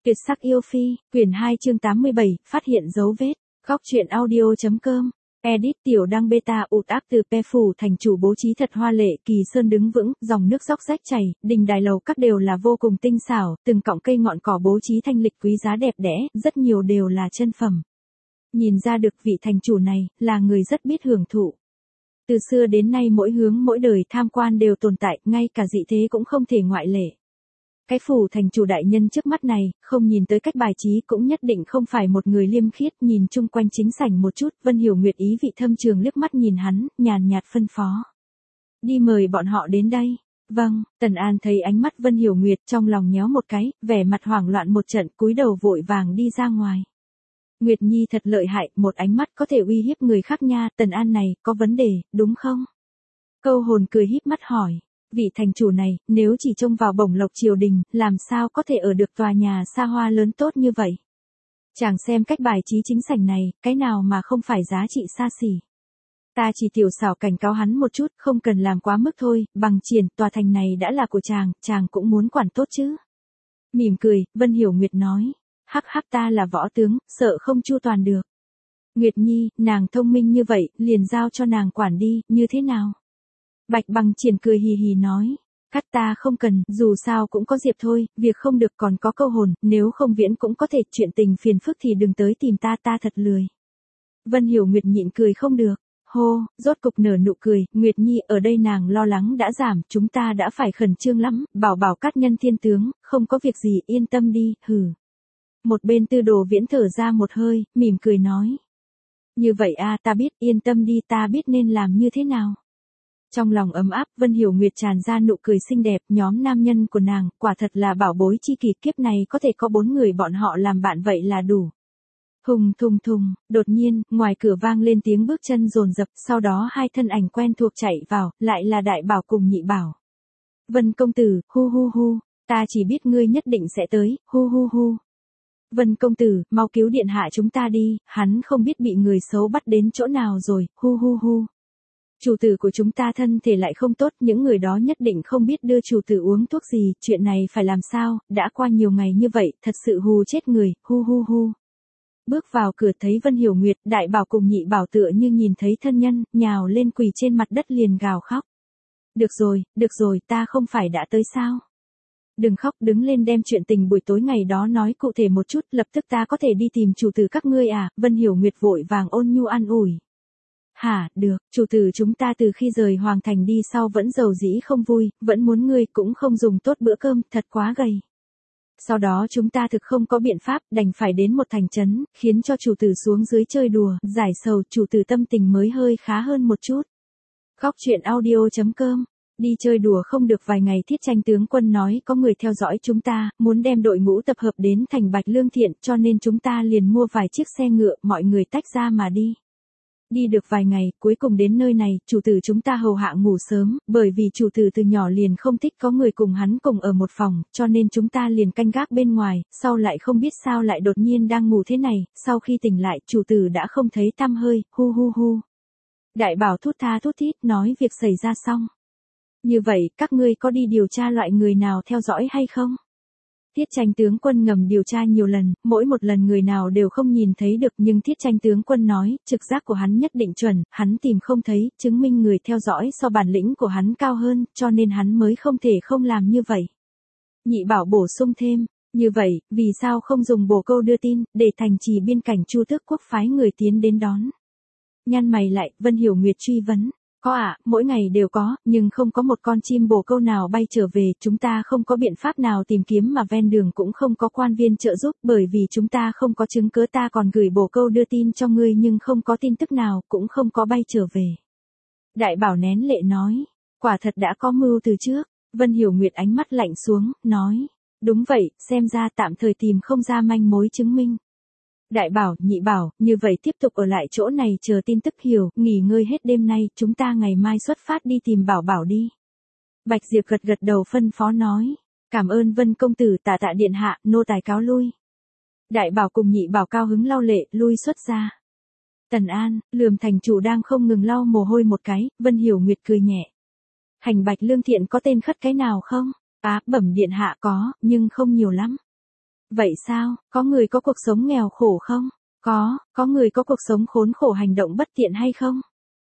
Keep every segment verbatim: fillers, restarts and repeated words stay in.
Tuyệt sắc yêu phi, quyển hai chương tám mươi bảy, phát hiện dấu vết. Góc truyện audio.com. Edit tiểu đăng beta ụt áp từ pe phủ thành chủ bố trí thật hoa lệ, kỳ sơn đứng vững, dòng nước róc rách chảy, đình đài lầu các đều là vô cùng tinh xảo, từng cọng cây ngọn cỏ bố trí thanh lịch quý giá đẹp đẽ, rất nhiều đều là chân phẩm. Nhìn ra được vị thành chủ này, là người rất biết hưởng thụ. Từ xưa đến nay mỗi hướng mỗi đời tham quan đều tồn tại, ngay cả dị thế cũng không thể ngoại lệ. Cái phủ thành chủ đại nhân trước mắt này, không nhìn tới cách bài trí cũng nhất định không phải một người liêm khiết, nhìn chung quanh chính sảnh một chút, Vân Hiểu Nguyệt ý vị thâm trường liếc mắt nhìn hắn, nhàn nhạt phân phó. Đi mời bọn họ đến đây. Vâng, Tần An thấy ánh mắt Vân Hiểu Nguyệt trong lòng nhéo một cái, vẻ mặt hoảng loạn một trận, cúi đầu vội vàng đi ra ngoài. Nguyệt Nhi thật lợi hại, một ánh mắt có thể uy hiếp người khác nha, Tần An này, có vấn đề, đúng không? Câu hồn cười híp mắt hỏi. Vị thành chủ này, nếu chỉ trông vào bổng lộc triều đình, làm sao có thể ở được tòa nhà xa hoa lớn tốt như vậy? Chàng xem cách bài trí chính sảnh này, cái nào mà không phải giá trị xa xỉ. Ta chỉ tiểu xảo cảnh cáo hắn một chút, không cần làm quá mức thôi, bằng triển, tòa thành này đã là của chàng, chàng cũng muốn quản tốt chứ. Mỉm cười, Vân Hiểu Nguyệt nói, hắc hắc ta là võ tướng, sợ không chu toàn được. Nguyệt Nhi, nàng thông minh như vậy, liền giao cho nàng quản đi, như thế nào? Bạch Bằng Triển cười hì hì nói, cắt ta không cần, dù sao cũng có diệp thôi, việc không được còn có câu hồn, nếu không viễn cũng có thể, chuyện tình phiền phức thì đừng tới tìm ta, ta thật lười. Vân Hiểu Nguyệt nhịn cười không được, hô, rốt cục nở nụ cười, Nguyệt Nhi ở đây nàng lo lắng đã giảm, chúng ta đã phải khẩn trương lắm, bảo bảo cát nhân thiên tướng, không có việc gì, yên tâm đi, hừ. Một bên Tư Đồ Viễn thở ra một hơi, mỉm cười nói. Như vậy a, ta biết, yên tâm đi, ta biết nên làm như thế nào. Trong lòng ấm áp, Vân Hiểu Nguyệt tràn ra nụ cười xinh đẹp, nhóm nam nhân của nàng, quả thật là bảo bối chi kỷ, kiếp này có thể có bốn người bọn họ làm bạn vậy là đủ. Thùng thùng thùng, đột nhiên, ngoài cửa vang lên tiếng bước chân dồn dập, sau đó hai thân ảnh quen thuộc chạy vào, lại là Đại Bảo cùng Nhị Bảo. Vân công tử, hu hu hu, ta chỉ biết ngươi nhất định sẽ tới, hu hu hu. Vân công tử, mau cứu điện hạ chúng ta đi, hắn không biết bị người xấu bắt đến chỗ nào rồi, hu hu hu. Chủ tử của chúng ta thân thể lại không tốt, những người đó nhất định không biết đưa chủ tử uống thuốc gì, chuyện này phải làm sao, đã qua nhiều ngày như vậy, thật sự hù chết người, hu hu hu. Bước vào cửa thấy Vân Hiểu Nguyệt, Đại Bảo cùng Nhị Bảo tựa như nhìn thấy thân nhân, nhào lên quỳ trên mặt đất liền gào khóc. Được rồi, được rồi, ta không phải đã tới sao? Đừng khóc, đứng lên đem chuyện tình buổi tối ngày đó nói cụ thể một chút, lập tức ta có thể đi tìm chủ tử các ngươi à, Vân Hiểu Nguyệt vội vàng ôn nhu an ủi. Hả, được, chủ tử chúng ta từ khi rời Hoàng Thành đi sau vẫn giàu dĩ không vui, vẫn muốn ngươi cũng không dùng tốt bữa cơm, thật quá gầy. Sau đó chúng ta thực không có biện pháp, đành phải đến một thành trấn, khiến cho chủ tử xuống dưới chơi đùa, giải sầu, chủ tử tâm tình mới hơi khá hơn một chút. Góc truyện audio.com. Đi chơi đùa không được vài ngày, Thiết Tranh tướng quân nói có người theo dõi chúng ta, muốn đem đội ngũ tập hợp đến thành Bạch Lương Thiện, cho nên chúng ta liền mua vài chiếc xe ngựa, mọi người tách ra mà đi. Đi được vài ngày, cuối cùng đến nơi này, chủ tử chúng ta hầu hạ ngủ sớm, bởi vì chủ tử từ nhỏ liền không thích có người cùng hắn cùng ở một phòng, cho nên chúng ta liền canh gác bên ngoài, sau lại không biết sao lại đột nhiên đang ngủ thế này, sau khi tỉnh lại, chủ tử đã không thấy tăm hơi, hu hu hu. Đại Bảo thút tha thút thít nói việc xảy ra xong. Như vậy, các ngươi có đi điều tra loại người nào theo dõi hay không? Thiết Tranh tướng quân ngầm điều tra nhiều lần, mỗi một lần người nào đều không nhìn thấy được, nhưng Thiết Tranh tướng quân nói, trực giác của hắn nhất định chuẩn, hắn tìm không thấy, chứng minh người theo dõi so bản lĩnh của hắn cao hơn, cho nên hắn mới không thể không làm như vậy. Nhị Bảo bổ sung thêm, như vậy, vì sao không dùng bồ câu đưa tin, để thành trì biên cảnh Chu Tước quốc phái người tiến đến đón? Nhăn mày lại, Vân Hiểu Nguyệt truy vấn. Có ạ, à, mỗi ngày đều có, nhưng không có một con chim bồ câu nào bay trở về, chúng ta không có biện pháp nào tìm kiếm mà ven đường cũng không có quan viên trợ giúp, bởi vì chúng ta không có chứng cớ, ta còn gửi bồ câu đưa tin cho ngươi nhưng không có tin tức nào, cũng không có bay trở về. Đại Bảo nén lệ nói, quả thật đã có mưu từ trước. Vân Hiểu Nguyệt ánh mắt lạnh xuống, nói, đúng vậy, xem ra tạm thời tìm không ra manh mối chứng minh. Đại Bảo, Nhị Bảo, như vậy tiếp tục ở lại chỗ này chờ tin tức, hiểu, nghỉ ngơi hết đêm nay, chúng ta ngày mai xuất phát đi tìm Bảo Bảo đi. Bạch Diệp gật gật đầu phân phó nói, cảm ơn Vân công tử, tạ tạ điện hạ, nô tài cáo lui. Đại Bảo cùng Nhị Bảo cao hứng lau lệ, lui xuất ra. Tần An, Lườm thành chủ đang không ngừng lau mồ hôi một cái, Vân Hiểu Nguyệt cười nhẹ. Hành Bạch Lương Thiện có tên khất cái nào không? Á, bẩm điện hạ có, nhưng không nhiều lắm. Vậy sao, có người có cuộc sống nghèo khổ không? Có, có người có cuộc sống khốn khổ hành động bất tiện hay không?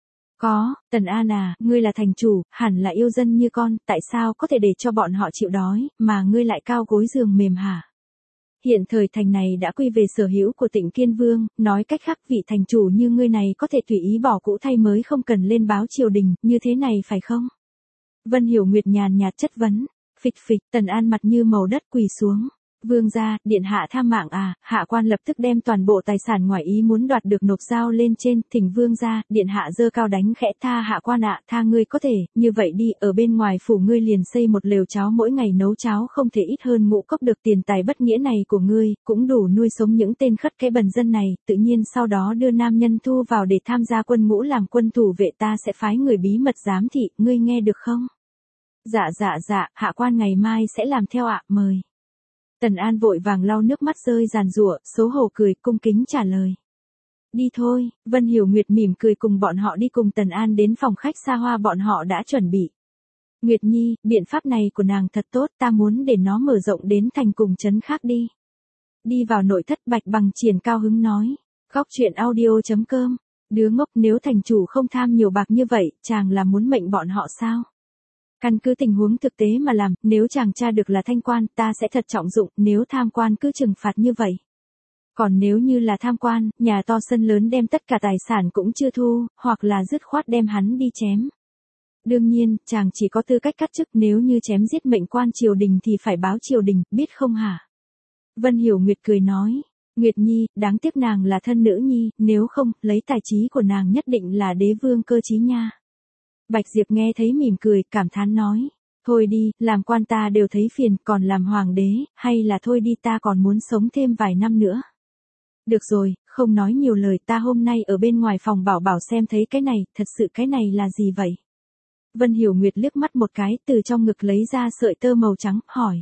Có, Tần An à, ngươi là thành chủ, hẳn là yêu dân như con, tại sao có thể để cho bọn họ chịu đói, mà ngươi lại cao gối giường mềm hả? Hiện thời thành này đã quy về sở hữu của Tịnh Kiên Vương, nói cách khác vị thành chủ như ngươi này có thể tùy ý bỏ cũ thay mới không cần lên báo triều đình, như thế này phải không? Vân Hiểu Nguyệt nhàn nhạt chất vấn, phịch phịch, Tần An mặt như màu đất quỳ xuống. Vương gia, điện hạ tha mạng à, hạ quan lập tức đem toàn bộ tài sản ngoài ý muốn đoạt được nộp giao lên trên, thỉnh vương gia, điện hạ giơ cao đánh khẽ, tha hạ quan ạ, tha ngươi có thể, như vậy đi, ở bên ngoài phủ ngươi liền xây một lều cháo, mỗi ngày nấu cháo không thể ít hơn ngũ cốc được, tiền tài bất nghĩa này của ngươi, cũng đủ nuôi sống những tên khất cái bần dân này, tự nhiên sau đó đưa nam nhân thu vào để tham gia quân ngũ làm quân thủ vệ, ta sẽ phái người bí mật giám thị, ngươi nghe được không? Dạ dạ dạ, hạ quan ngày mai sẽ làm theo ạ, mời. Tần An vội vàng lau nước mắt rơi giàn giụa, xấu hổ cười, cung kính trả lời. Đi thôi, Vân Hiểu Nguyệt mỉm cười cùng bọn họ đi cùng Tần An đến phòng khách xa hoa bọn họ đã chuẩn bị. Nguyệt Nhi, biện pháp này của nàng thật tốt, ta muốn để nó mở rộng đến thành cùng trấn khác đi. Đi vào nội thất, Bạch Bằng Triển cao hứng nói. Góc truyện audio chấm com, đứa ngốc, nếu thành chủ không tham nhiều bạc như vậy, chàng là muốn mệnh bọn họ sao? Căn cứ tình huống thực tế mà làm, nếu chàng tra được là thanh quan, ta sẽ thật trọng dụng, nếu tham quan cứ trừng phạt như vậy. Còn nếu như là tham quan, nhà to sân lớn đem tất cả tài sản cũng chưa thu, hoặc là dứt khoát đem hắn đi chém. Đương nhiên, chàng chỉ có tư cách cắt chức, nếu như chém giết mệnh quan triều đình thì phải báo triều đình, biết không hả? Vân Hiểu Nguyệt cười nói, Nguyệt Nhi, đáng tiếc nàng là thân nữ nhi, nếu không, lấy tài trí của nàng nhất định là đế vương cơ trí nha. Bạch Diệp nghe thấy mỉm cười, cảm thán nói, thôi đi, làm quan ta đều thấy phiền, còn làm hoàng đế, hay là thôi đi, ta còn muốn sống thêm vài năm nữa. Được rồi, không nói nhiều lời, ta hôm nay ở bên ngoài phòng bảo bảo xem thấy cái này, thật sự cái này là gì vậy? Vân Hiểu Nguyệt liếc mắt một cái, từ trong ngực lấy ra sợi tơ màu trắng, hỏi.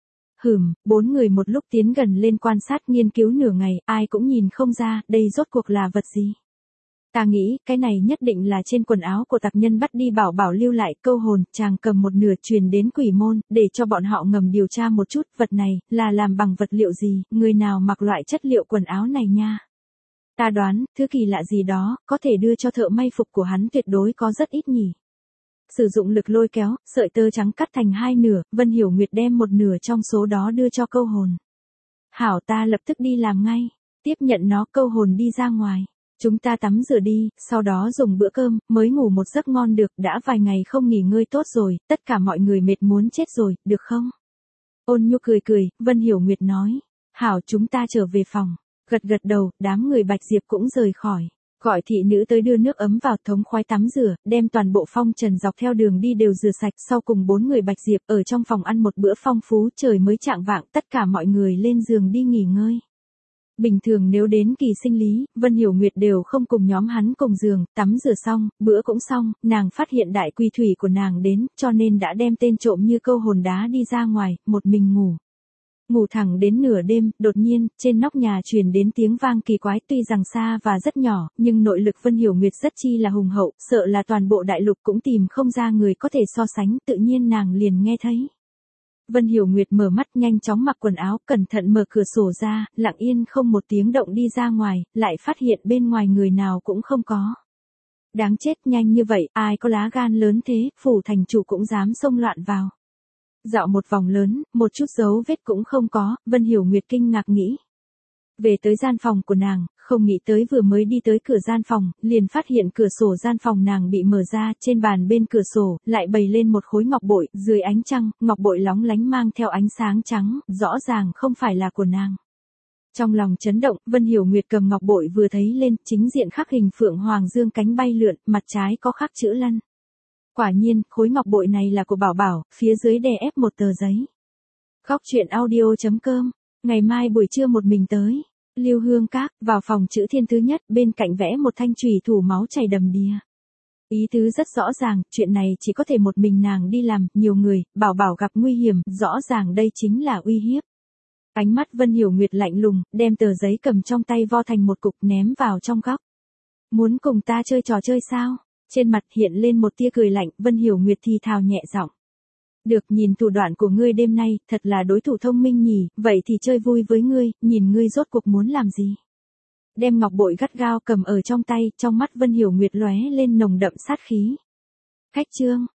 Hừm, bốn người một lúc tiến gần lên quan sát nghiên cứu nửa ngày, ai cũng nhìn không ra, đây rốt cuộc là vật gì. Ta nghĩ, cái này nhất định là trên quần áo của tặc nhân bắt đi, bảo bảo lưu lại câu hồn, chàng cầm một nửa truyền đến quỷ môn, để cho bọn họ ngầm điều tra một chút, vật này, là làm bằng vật liệu gì, người nào mặc loại chất liệu quần áo này nha. Ta đoán, thứ kỳ lạ gì đó, có thể đưa cho thợ may phục của hắn tuyệt đối có rất ít nhỉ. Sử dụng lực lôi kéo, sợi tơ trắng cắt thành hai nửa, Vân Hiểu Nguyệt đem một nửa trong số đó đưa cho câu hồn. Hảo, ta lập tức đi làm ngay, tiếp nhận nó, câu hồn đi ra ngoài. Chúng ta tắm rửa đi, sau đó dùng bữa cơm, mới ngủ một giấc ngon được, đã vài ngày không nghỉ ngơi tốt rồi, tất cả mọi người mệt muốn chết rồi, được không? Ôn Nhu cười cười, Vân Hiểu Nguyệt nói, hảo, chúng ta trở về phòng. Gật gật đầu, đám người Bạch Diệp cũng rời khỏi. Gọi thị nữ tới đưa nước ấm vào, thống khoái tắm rửa, đem toàn bộ phong trần dọc theo đường đi đều rửa sạch, sau cùng bốn người Bạch Diệp ở trong phòng ăn một bữa phong phú, trời mới chạng vạng, tất cả mọi người lên giường đi nghỉ ngơi. Bình thường nếu đến kỳ sinh lý, Vân Hiểu Nguyệt đều không cùng nhóm hắn cùng giường, tắm rửa xong, bữa cũng xong, nàng phát hiện đại quy thủy của nàng đến, cho nên đã đem tên trộm như câu hồn đá đi ra ngoài, một mình ngủ. Ngủ thẳng đến nửa đêm, đột nhiên, trên nóc nhà truyền đến tiếng vang kỳ quái, tuy rằng xa và rất nhỏ, nhưng nội lực Vân Hiểu Nguyệt rất chi là hùng hậu, sợ là toàn bộ đại lục cũng tìm không ra người có thể so sánh, tự nhiên nàng liền nghe thấy. Vân Hiểu Nguyệt mở mắt, nhanh chóng mặc quần áo, cẩn thận mở cửa sổ ra, lặng yên không một tiếng động đi ra ngoài, lại phát hiện bên ngoài người nào cũng không có. Đáng chết, nhanh như vậy, ai có lá gan lớn thế, phủ thành chủ cũng dám xông loạn vào. Dạo một vòng lớn, một chút dấu vết cũng không có, Vân Hiểu Nguyệt kinh ngạc nghĩ. Về tới gian phòng của nàng, không nghĩ tới vừa mới đi tới cửa gian phòng, liền phát hiện cửa sổ gian phòng nàng bị mở ra, trên bàn bên cửa sổ, lại bày lên một khối ngọc bội, dưới ánh trăng, ngọc bội lóng lánh mang theo ánh sáng trắng, rõ ràng không phải là của nàng. Trong lòng chấn động, Vân Hiểu Nguyệt cầm ngọc bội vừa thấy lên, chính diện khắc hình phượng hoàng dương cánh bay lượn, mặt trái có khắc chữ Lân. Quả nhiên, khối ngọc bội này là của Bảo Bảo, phía dưới đè ép một tờ giấy. Góc truyện audio chấm com, ngày mai buổi trưa một mình tới. Lưu Hương Các, vào phòng chữ thiên thứ nhất, bên cạnh vẽ một thanh chùy thủ máu chảy đầm đìa. Ý tứ rất rõ ràng, chuyện này chỉ có thể một mình nàng đi làm, nhiều người, Bảo Bảo gặp nguy hiểm, rõ ràng đây chính là uy hiếp. Ánh mắt Vân Hiểu Nguyệt lạnh lùng, đem tờ giấy cầm trong tay vo thành một cục ném vào trong góc. Muốn cùng ta chơi trò chơi sao? Trên mặt hiện lên một tia cười lạnh, Vân Hiểu Nguyệt thì thào nhẹ giọng. Được, nhìn thủ đoạn của ngươi đêm nay, thật là đối thủ thông minh nhỉ, vậy thì chơi vui với ngươi, nhìn ngươi rốt cuộc muốn làm gì. Đem ngọc bội gắt gao cầm ở trong tay, trong mắt Vân Hiểu Nguyệt lóe lên nồng đậm sát khí. Khách trương,